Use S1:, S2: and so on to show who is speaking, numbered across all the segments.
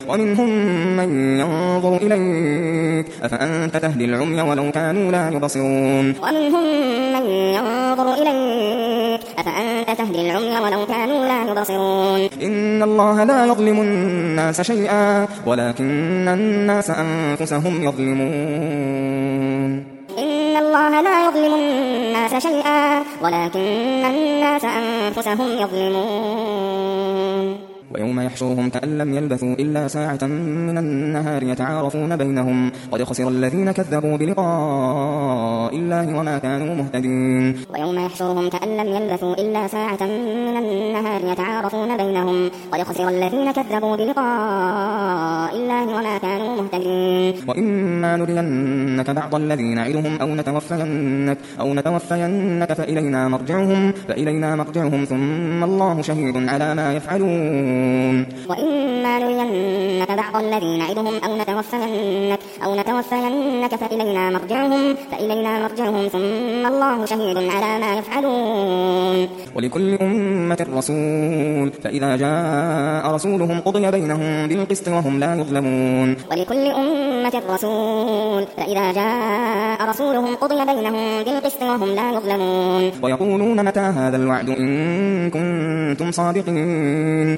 S1: ومنهم من ينظر إليك أفأنت تهدي العمي ولو كانوا لا يبصرون
S2: ومنهم من ينظر إليك أفأنت تهدي العمي ولو كانوا لا يبصرون
S1: إن الله لا يظلم الناس شيئا ولكن الناس أنفسهم يظلمون
S2: إن الله لا يظلم الناس شيئا ولكن الناس أنفسهم يظلمون
S1: ويوم يحشرهم كأن لم يلبثوا إلا ساعة من النهار يتعارفون بينهم قد خسر الذين كذبوا بلقاء الله وما كانوا مهتدين
S2: ويوم يحشرهم كأن لم يلبثوا إلا ساعة من النهار يتعارفون بينهم قد خسر الذين كذبوا بلقاء الله وما كانوا مهتدين
S1: وإما نرينك بعض الذي نعدهم أو نتوفينك فإلينا مرجعهم ثم الله شهيد على ما يفعلون
S2: وإما نرينك بعض الذي نعدهم أو نتوفينك فإلينا مرجعهم ثم الله شهيد على ما يفعلون
S1: ولكل أمة رسول فإذا جاء رسولهم قضي بينهم بالقسط وهم لا يظلمون
S2: ولكل أمة رسول فإذا جاء رسولهم قضي بينهم بالقسط وهم لا يظلمون
S1: ويقولون متى هذا الوعد إن كنتم صادقين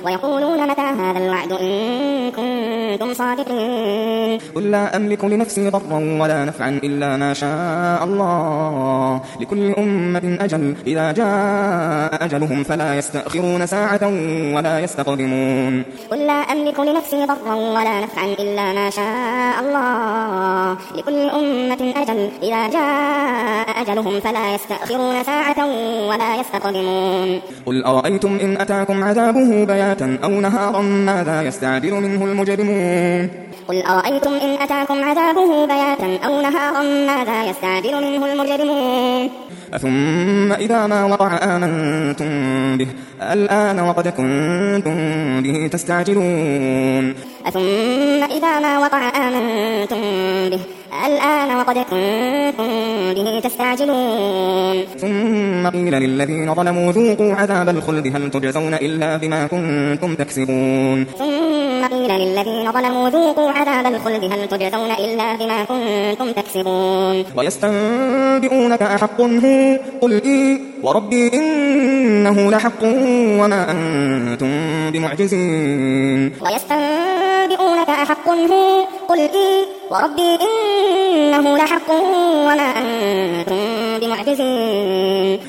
S1: قل لا أملك لنفسي ضرا ولا نفعا إلا ما شاء الله لكل أمة أجل إذا جاء أجلهم فلا يستأخرون ساعة ولا يستقدمون
S2: قل لا أملك لنفسي ضرا ولا نفعا إلا ما شاء الله لكل أمة أجل إذا جاء أجلهم فلا يستأخرون ساعة ولا يستقدمون
S1: قل أرأيتم إن أتاكم عذابه بياتا أو نهارا ماذا يستعجل منه المجرمون
S2: قل أرأيتم إن أتاكم عذابه بياتا أو نهارا ماذا يستعجل منه المجرمون
S1: ثم إذا ما وقع آمنتم به الآن وقد كنتم به تستعجلون
S2: ثم إذا ما وقع آمنتم به الآن وقد كنتم به تستعجلون
S1: ثم قيل للذين ظلموا ذوقوا عذاب الخلد هل تجزون إلا بما كنتم تكسبون
S2: ثم قيل للذين ظلموا ذوقوا عذاب الخلد هل تجزون إلا بما كنتم تكسبون
S1: ويستنبئونك أحق هو قل إي وربي إنه لحق وما أنتم بمعجزين
S2: ويستنبئونك أحق هو قل إي وربي إنه لحق وما أنتم بمعجزين